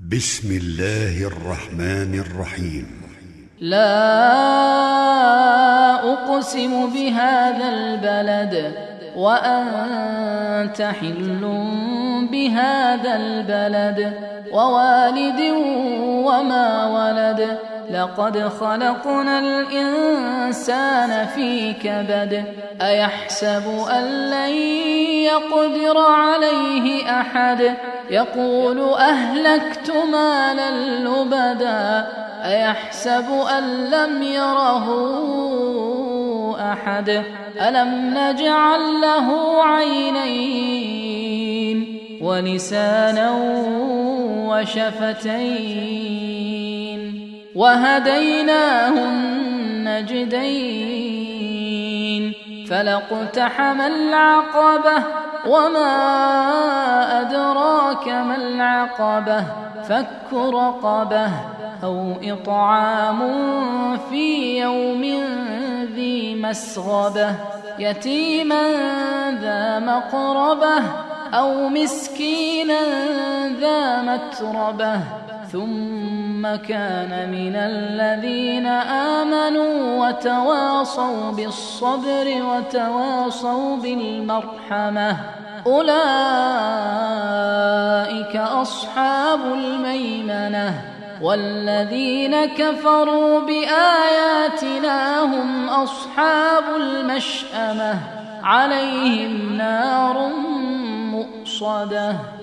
بسم الله الرحمن الرحيم. لا أقسم بهذا البلد وأنت حل بهذا البلد ووالد وما ولد لقد خلقنا الإنسان في كبد أيحسب أن لن يقدر عليه أحد يقول أهلكت مالا لبدا أيحسب أن لم يره أحد ألم نجعل له عينين ولسانا وشفتين وهديناه النجدين فلاقتحم العقبة وما أدراك ما العقبة فك رقبة أو إطعام في يوم ذي مسغبة يتيما ذا مقربة أو مسكينا ذا متربة ثم كان من الذين آمنوا وتواصوا بالصبر وتواصوا بالمرحمة أولئك أصحاب الميمنة والذين كفروا بآياتنا هم أصحاب المشأمة عليهم نار مؤصدة.